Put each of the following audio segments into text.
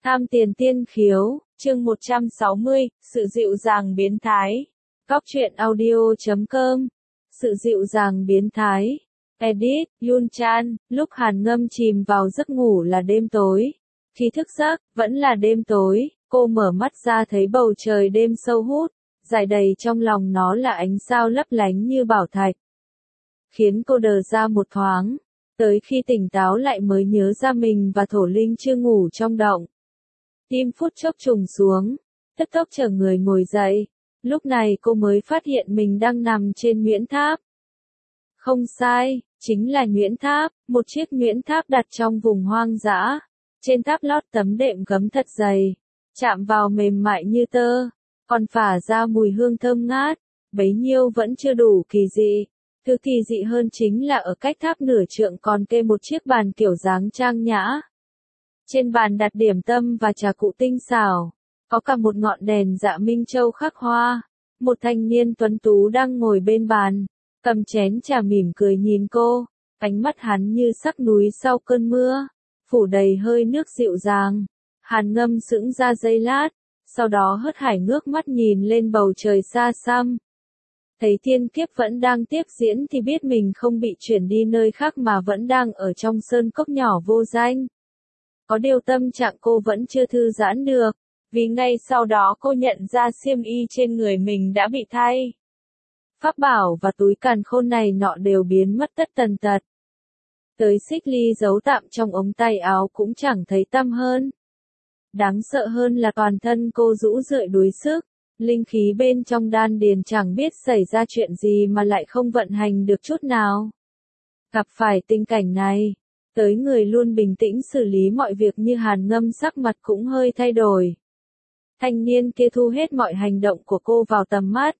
Tham tiền tiên khiếu, chương 160, sự dịu dàng biến thái. Góc truyện audio.com. Sự dịu dàng biến thái. Edit, Yun Chan, lúc Hàn Ngâm chìm vào giấc ngủ là đêm tối. Khi thức giấc, vẫn là đêm tối, cô mở mắt ra thấy bầu trời đêm sâu hút, rải đầy trong lòng nó là ánh sao lấp lánh như bảo thạch. Khiến cô đờ ra một thoáng, tới khi tỉnh táo lại mới nhớ ra mình và Thổ Linh chưa ngủ trong động. Tim phút chốc trùng xuống, tức tốc chờ người ngồi dậy, lúc này cô mới phát hiện mình đang nằm trên nhuyễn tháp. Không sai, chính là nhuyễn tháp, một chiếc nhuyễn tháp đặt trong vùng hoang dã. Trên tháp lót tấm đệm gấm thật dày, chạm vào mềm mại như tơ, còn phả ra mùi hương thơm ngát, bấy nhiêu vẫn chưa đủ kỳ dị. Thứ kỳ dị hơn chính là ở cách tháp nửa trượng còn kê một chiếc bàn kiểu dáng trang nhã. Trên bàn đặt điểm tâm và trà cụ tinh xảo, có cả một ngọn đèn dạ minh châu khắc hoa. Một thanh niên tuấn tú đang ngồi bên bàn, cầm chén trà mỉm cười nhìn cô, ánh mắt hắn như sắc núi sau cơn mưa, phủ đầy hơi nước dịu dàng. Hàn Ngâm sững ra giây lát, sau đó hớt hải ngước mắt nhìn lên bầu trời xa xăm. Thấy thiên kiếp vẫn đang tiếp diễn thì biết mình không bị chuyển đi nơi khác mà vẫn đang ở trong sơn cốc nhỏ vô danh. Có điều tâm trạng cô vẫn chưa thư giãn được, vì ngay sau đó cô nhận ra xiêm y trên người mình đã bị thay. Pháp bảo và túi càn khôn này nọ đều biến mất tất tần tật. Tới xích ly giấu tạm trong ống tay áo cũng chẳng thấy tăm hơn. Đáng sợ hơn là toàn thân cô rũ rượi đuối sức, linh khí bên trong đan điền chẳng biết xảy ra chuyện gì mà lại không vận hành được chút nào. Gặp phải tình cảnh này, tới người luôn bình tĩnh xử lý mọi việc như Hàn Ngâm sắc mặt cũng hơi thay đổi. Thanh niên kia thu hết mọi hành động của cô vào tầm mắt.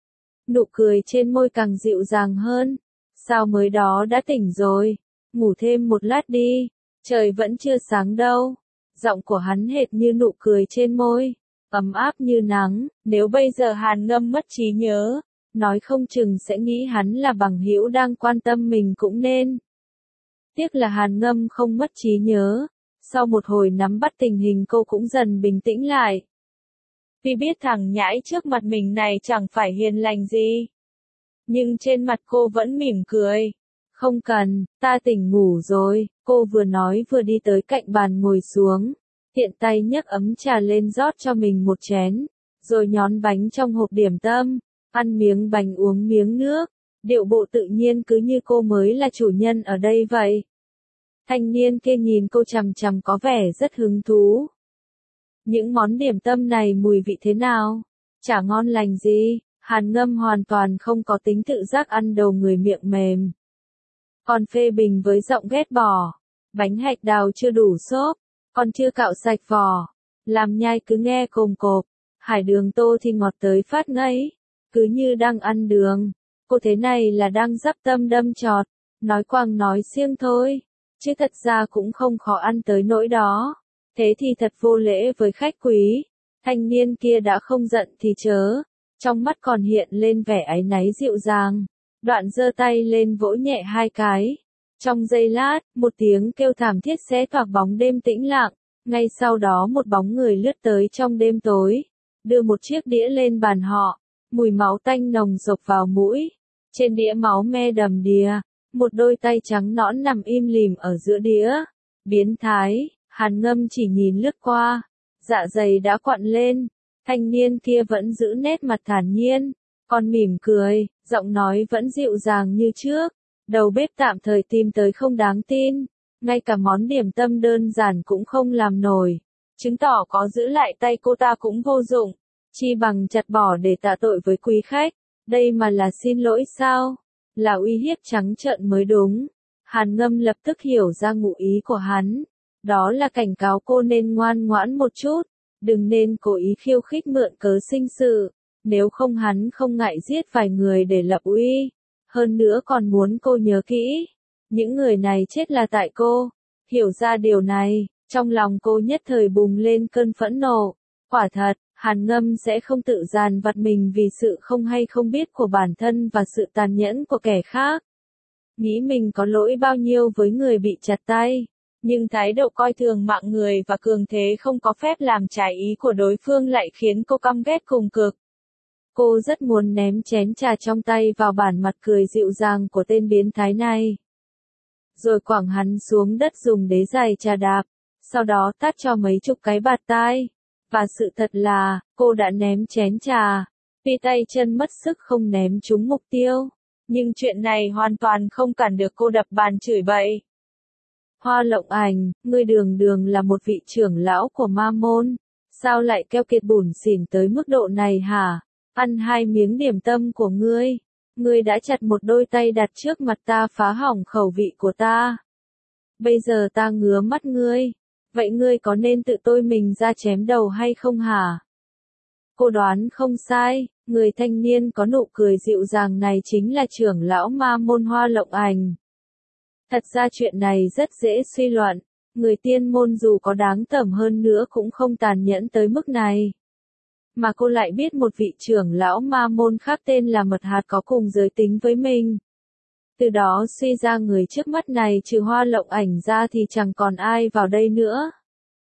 Nụ cười trên môi càng dịu dàng hơn. Sao mới đó đã tỉnh rồi? Ngủ thêm một lát đi, trời vẫn chưa sáng đâu. Giọng của hắn hệt như nụ cười trên môi, ấm áp như nắng. Nếu bây giờ Hàn Ngâm mất trí nhớ, nói không chừng sẽ nghĩ hắn là bằng hữu đang quan tâm mình cũng nên. Tiếc là Hàn Ngâm không mất trí nhớ, sau một hồi nắm bắt tình hình cô cũng dần bình tĩnh lại. Vì biết thằng nhãi trước mặt mình này chẳng phải hiền lành gì. Nhưng trên mặt cô vẫn mỉm cười. Không cần, ta tỉnh ngủ rồi, cô vừa nói vừa đi tới cạnh bàn ngồi xuống. Tiện tay nhấc ấm trà lên rót cho mình một chén, rồi nhón bánh trong hộp điểm tâm, ăn miếng bánh uống miếng nước. Điệu bộ tự nhiên cứ như cô mới là chủ nhân ở đây vậy. Thanh niên kia nhìn cô chằm chằm có vẻ rất hứng thú. Những món điểm tâm này mùi vị thế nào? Chả ngon lành gì. Hàn Ngâm hoàn toàn không có tính tự giác ăn đầu người miệng mềm. Còn phê bình với giọng ghét bỏ. Bánh hạch đào chưa đủ xốp, còn chưa cạo sạch vỏ. Làm nhai cứ nghe cồm cộp. Hải đường tô thì ngọt tới phát ngấy. Cứ như đang ăn đường. Cô thế này là đang dắp tâm đâm chọt. Nói quang nói xiêng thôi. Chứ thật ra cũng không khó ăn tới nỗi đó. Thế thì thật vô lễ với khách quý. Thanh niên kia đã không giận thì chớ. Trong mắt còn hiện lên vẻ áy náy dịu dàng. Đoạn giơ tay lên vỗ nhẹ hai cái. Trong giây lát, một tiếng kêu thảm thiết xé toạc bóng đêm tĩnh lặng. Ngay sau đó một bóng người lướt tới trong đêm tối. Đưa một chiếc đĩa lên bàn họ. Mùi máu tanh nồng rộc vào mũi. Trên đĩa máu me đầm đìa. Một đôi tay trắng nõn nằm im lìm ở giữa đĩa. Biến thái. Hàn Ngâm chỉ nhìn lướt qua, dạ dày đã quặn lên. Thanh niên kia vẫn giữ nét mặt thản nhiên, còn mỉm cười, giọng nói vẫn dịu dàng như trước. Đầu bếp tạm thời tìm tới không đáng tin, ngay cả món điểm tâm đơn giản cũng không làm nổi, chứng tỏ có giữ lại tay cô ta cũng vô dụng, chi bằng chặt bỏ để tạ tội với quý khách. Đây mà là xin lỗi sao? Là uy hiếp trắng trợn mới đúng. Hàn Ngâm lập tức hiểu ra ngụ ý của hắn. Đó là cảnh cáo cô nên ngoan ngoãn một chút, đừng nên cố ý khiêu khích mượn cớ sinh sự, nếu không hắn không ngại giết vài người để lập uy, hơn nữa còn muốn cô nhớ kỹ, những người này chết là tại cô. Hiểu ra điều này, trong lòng cô nhất thời bùng lên cơn phẫn nộ. Quả thật, Hàn Ngâm sẽ không tự dằn vặt mình vì sự không hay không biết của bản thân và sự tàn nhẫn của kẻ khác. Nghĩ mình có lỗi bao nhiêu với người bị chặt tay. Nhưng thái độ coi thường mạng người và cường thế không có phép làm trái ý của đối phương lại khiến cô căm ghét cùng cực. Cô rất muốn ném chén trà trong tay vào bản mặt cười dịu dàng của tên biến thái này. Rồi quẳng hắn xuống đất dùng đế giày trà đạp, sau đó tát cho mấy chục cái bạt tai. Và sự thật là, cô đã ném chén trà, vì tay chân mất sức không ném trúng mục tiêu. Nhưng chuyện này hoàn toàn không cản được cô đập bàn chửi bậy. Hoa Lộng Ảnh, ngươi đường đường là một vị trưởng lão của ma môn, sao lại keo kiệt bủn xỉn tới mức độ này hả? Ăn 2 miếng điểm tâm của ngươi đã chặt một đôi tay đặt trước mặt ta phá hỏng khẩu vị của ta. Bây giờ ta ngứa mắt ngươi, vậy ngươi có nên tự tôi mình ra chém đầu hay không hả? Cô đoán không sai, người thanh niên có nụ cười dịu dàng này chính là trưởng lão ma môn Hoa Lộng Ảnh. Thật ra chuyện này rất dễ suy luận, người tiên môn dù có đáng tởm hơn nữa cũng không tàn nhẫn tới mức này. Mà cô lại biết một vị trưởng lão ma môn khác tên là Mật Hạt có cùng giới tính với mình. Từ đó suy ra người trước mắt này trừ Hoa Lộng Ảnh ra thì chẳng còn ai vào đây nữa.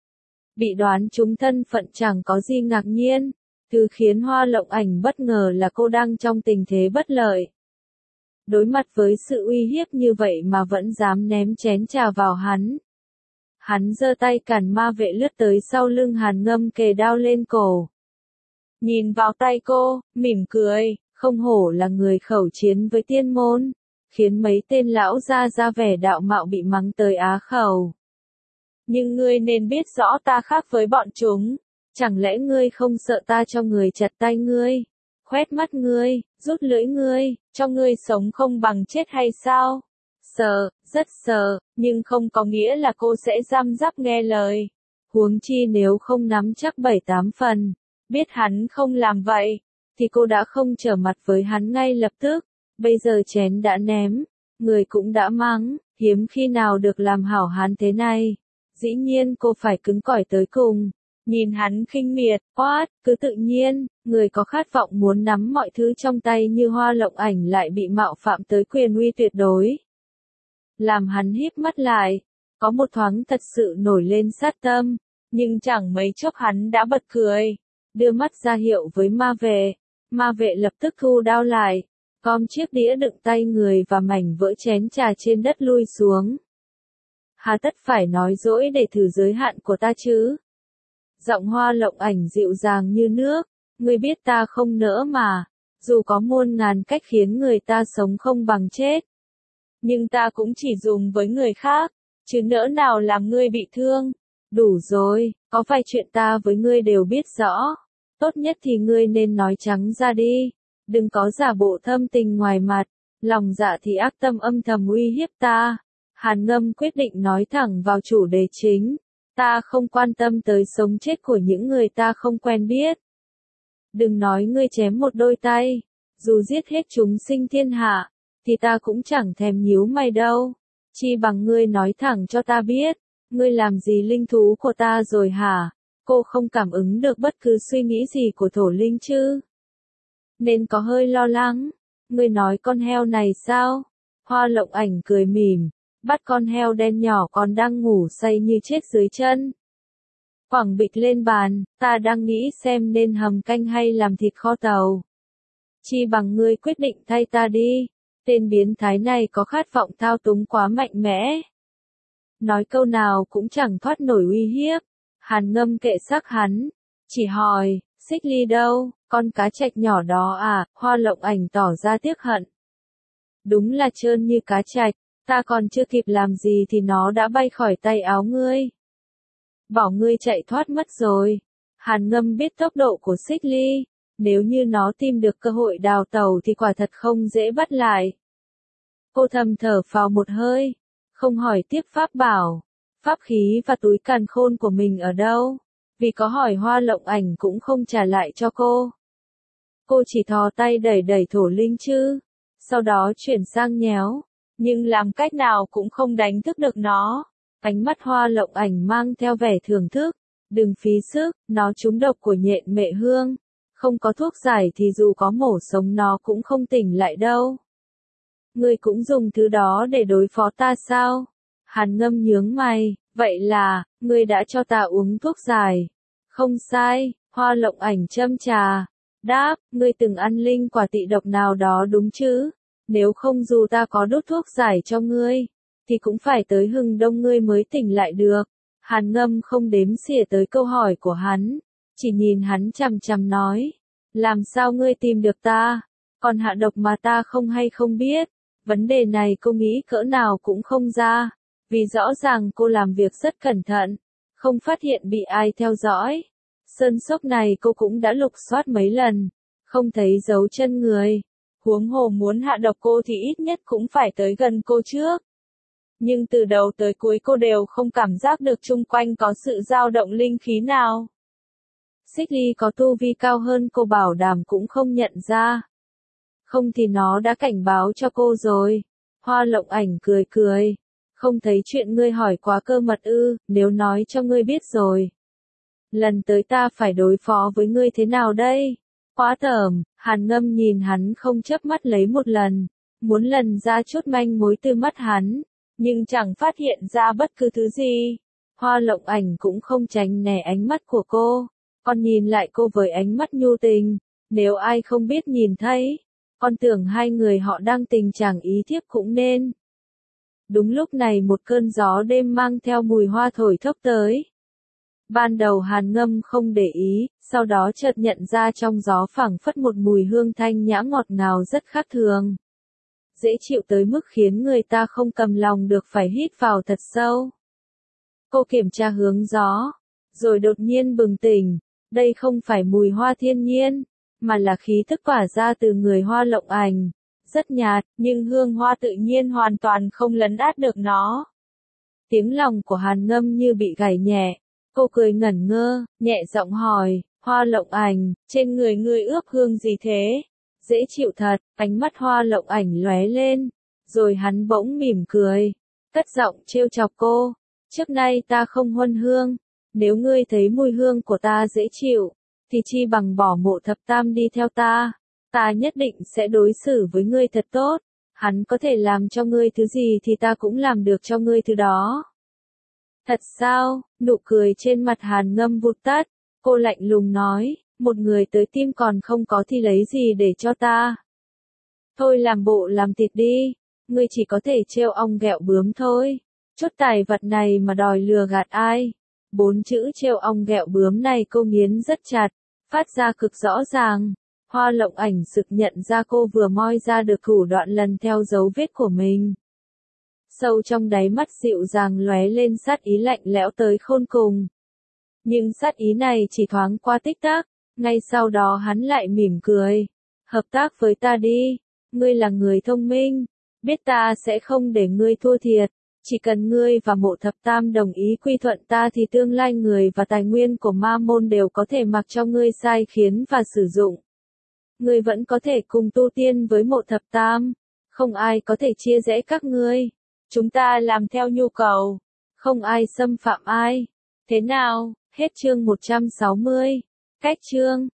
Bị đoán trúng thân phận chẳng có gì ngạc nhiên, thứ khiến Hoa Lộng Ảnh bất ngờ là cô đang trong tình thế bất lợi. Đối mặt với sự uy hiếp như vậy mà vẫn dám ném chén trà vào hắn. Hắn giơ tay cản ma vệ lướt tới sau lưng Hàn Ngâm kề đao lên cổ. Nhìn vào tay cô, mỉm cười, không hổ là người khẩu chiến với tiên môn, khiến mấy tên lão ra vẻ đạo mạo bị mắng tới á khẩu. Nhưng ngươi nên biết rõ ta khác với bọn chúng, chẳng lẽ ngươi không sợ ta cho người chặt tay ngươi, khoét mắt ngươi, rút lưỡi ngươi, cho ngươi sống không bằng chết hay sao? Sợ, rất sợ, nhưng không có nghĩa là cô sẽ răm rắp nghe lời. Huống chi nếu không nắm chắc 7-8 phần, biết hắn không làm vậy, thì cô đã không trở mặt với hắn ngay lập tức. Bây giờ chén đã ném, người cũng đã mắng, hiếm khi nào được làm hảo hán thế này. Dĩ nhiên cô phải cứng cỏi tới cùng. Nhìn hắn khinh miệt, cứ tự nhiên, người có khát vọng muốn nắm mọi thứ trong tay như Hoa Lộng Ảnh lại bị mạo phạm tới quyền uy tuyệt đối. Làm hắn híp mắt lại, có một thoáng thật sự nổi lên sát tâm, nhưng chẳng mấy chốc hắn đã bật cười, đưa mắt ra hiệu với ma vệ lập tức thu đao lại, gom chiếc đĩa đựng tay người và mảnh vỡ chén trà trên đất lui xuống. Hà tất phải nói dỗi để thử giới hạn của ta chứ? Giọng Hoa Lộng Ảnh dịu dàng như nước, ngươi biết ta không nỡ mà, dù có muôn ngàn cách khiến người ta sống không bằng chết. Nhưng ta cũng chỉ dùng với người khác, chứ nỡ nào làm ngươi bị thương. Đủ rồi, có vài chuyện ta với ngươi đều biết rõ. Tốt nhất thì ngươi nên nói trắng ra đi, đừng có giả bộ thâm tình ngoài mặt, lòng dạ thì ác tâm âm thầm uy hiếp ta. Hàn Ngâm quyết định nói thẳng vào chủ đề chính. Ta không quan tâm tới sống chết của những người ta không quen biết. Đừng nói ngươi chém một đôi tay, dù giết hết chúng sinh thiên hạ, thì ta cũng chẳng thèm nhíu mày đâu. Chi bằng ngươi nói thẳng cho ta biết, ngươi làm gì linh thú của ta rồi hả? Cô không cảm ứng được bất cứ suy nghĩ gì của thổ linh chứ? Nên có hơi lo lắng. Ngươi nói con heo này sao? Hoa Lộng Ảnh cười mỉm, bắt con heo đen nhỏ còn đang ngủ say như chết dưới chân. Quẳng bịch lên bàn, ta đang nghĩ xem nên hầm canh hay làm thịt kho tàu. Chi bằng ngươi quyết định thay ta đi, tên biến thái này có khát vọng thao túng quá mạnh mẽ. Nói câu nào cũng chẳng thoát nổi uy hiếp. Hàn Ngâm kệ xác hắn, chỉ hỏi, Xích Ly đâu, con cá trạch nhỏ đó à? Hoa Lộng Ảnh tỏ ra tiếc hận. Đúng là trơn như cá trạch, ta còn chưa kịp làm gì thì nó đã bay khỏi tay áo ngươi. Bỏ ngươi chạy thoát mất rồi. Hàn Ngâm biết tốc độ của Xích Ly, nếu như nó tìm được cơ hội đào tẩu thì quả thật không dễ bắt lại. Cô thầm thở phào một hơi, không hỏi tiếp pháp bảo, pháp khí và túi càn khôn của mình ở đâu, vì có hỏi Hoa Lộng Ảnh cũng không trả lại cho cô. Cô chỉ thò tay đẩy thổ linh chứ, sau đó chuyển sang nhéo, nhưng làm cách nào cũng không đánh thức được nó. Ánh mắt Hoa Lộng Ảnh mang theo vẻ thưởng thức, đừng phí sức, nó trúng độc của nhện mệ hương, không có thuốc giải thì dù có mổ sống nó cũng không tỉnh lại đâu. Ngươi cũng dùng thứ đó để đối phó ta sao? Hàn Ngâm nhướng mày, Vậy là, ngươi đã cho ta uống thuốc giải. Không sai, Hoa Lộng Ảnh châm trà. Đáp, ngươi từng ăn linh quả tị độc nào đó đúng chứ? Nếu không dù ta có đốt thuốc giải cho ngươi, thì cũng phải tới hừng đông ngươi mới tỉnh lại được. Hàn Ngâm không đếm xỉa tới câu hỏi của hắn, chỉ nhìn hắn chằm chằm nói. Làm sao ngươi tìm được ta? Còn hạ độc mà ta không hay không biết. Vấn đề này cô nghĩ cỡ nào cũng không ra. Vì rõ ràng cô làm việc rất cẩn thận, không phát hiện bị ai theo dõi. Sơn sốc này cô cũng đã lục soát mấy lần, không thấy dấu chân người. Huống hồ muốn hạ độc cô thì ít nhất cũng phải tới gần cô trước. Nhưng từ đầu tới cuối cô đều không cảm giác được chung quanh có sự dao động linh khí nào. Xích Ly có tu vi cao hơn cô bảo đảm cũng không nhận ra. Không thì nó đã cảnh báo cho cô rồi. Hoa Lộng Ảnh cười cười. Không thấy chuyện ngươi hỏi quá cơ mật ư, nếu nói cho ngươi biết rồi. Lần tới ta phải đối phó với ngươi thế nào đây? Quá tởm, Hàn Ngâm nhìn hắn không chớp mắt lấy một lần. Muốn lần ra chút manh mối từ mắt hắn, nhưng chẳng phát hiện ra bất cứ thứ gì. Hoa Lộng Ảnh cũng không tránh né ánh mắt của cô, còn nhìn lại cô với ánh mắt nhu tình. Nếu ai không biết nhìn thấy, con tưởng hai người họ đang tình trạng ý thiếp cũng nên. Đúng lúc này một cơn gió đêm mang theo mùi hoa thổi thốc tới. Ban đầu Hàn Ngâm không để ý, sau đó chợt nhận ra trong gió phảng phất một mùi hương thanh nhã ngọt ngào rất khác thường. Dễ chịu tới mức khiến người ta không cầm lòng được phải hít vào thật sâu. Cô kiểm tra hướng gió, rồi đột nhiên bừng tỉnh. Đây không phải mùi hoa thiên nhiên, mà là khí thức tỏa ra từ người Hoa Lộng Ảnh. Rất nhạt, nhưng hương hoa tự nhiên hoàn toàn không lấn át được nó. Tiếng lòng của Hàn Ngâm như bị gảy nhẹ. Cô cười ngẩn ngơ, nhẹ giọng hỏi, Hoa Lộng Ảnh, trên người ngươi ướp hương gì thế? Dễ chịu thật, ánh mắt Hoa Lộng Ảnh lóe lên. Rồi hắn bỗng mỉm cười, cất giọng trêu chọc cô. Trước nay ta không huân hương. Nếu ngươi thấy mùi hương của ta dễ chịu, thì chi bằng bỏ Mộ Thập Tam đi theo ta. Ta nhất định sẽ đối xử với ngươi thật tốt. Hắn có thể làm cho ngươi thứ gì thì ta cũng làm được cho ngươi thứ đó. Thật sao? Nụ cười trên mặt Hàn Ngâm vụt tắt. Cô lạnh lùng nói, một người tới tim còn không có thì lấy gì để cho ta? Thôi làm bộ làm thịt đi. Ngươi chỉ có thể trêu ong ghẹo bướm thôi. Chút tài vật này mà đòi lừa gạt ai? 4 chữ trêu ong ghẹo bướm này cô nghiến rất chặt, phát ra cực rõ ràng. Hoa Lộng Ảnh sực nhận ra cô vừa moi ra được thủ đoạn lần theo dấu vết của mình. Sâu trong đáy mắt dịu dàng lóe lên sát ý lạnh lẽo tới khôn cùng. Nhưng sát ý này chỉ thoáng qua tích tắc, ngay sau đó hắn lại mỉm cười. Hợp tác với ta đi, ngươi là người thông minh, biết ta sẽ không để ngươi thua thiệt. Chỉ cần ngươi và Mộ Thập Tam đồng ý quy thuận ta thì tương lai người và tài nguyên của Ma Môn đều có thể mặc cho ngươi sai khiến và sử dụng. Ngươi vẫn có thể cùng tu tiên với Mộ Thập Tam, không ai có thể chia rẽ các ngươi. Chúng ta làm theo nhu cầu, không ai xâm phạm ai. Thế nào? Hết chương 160. Cách chương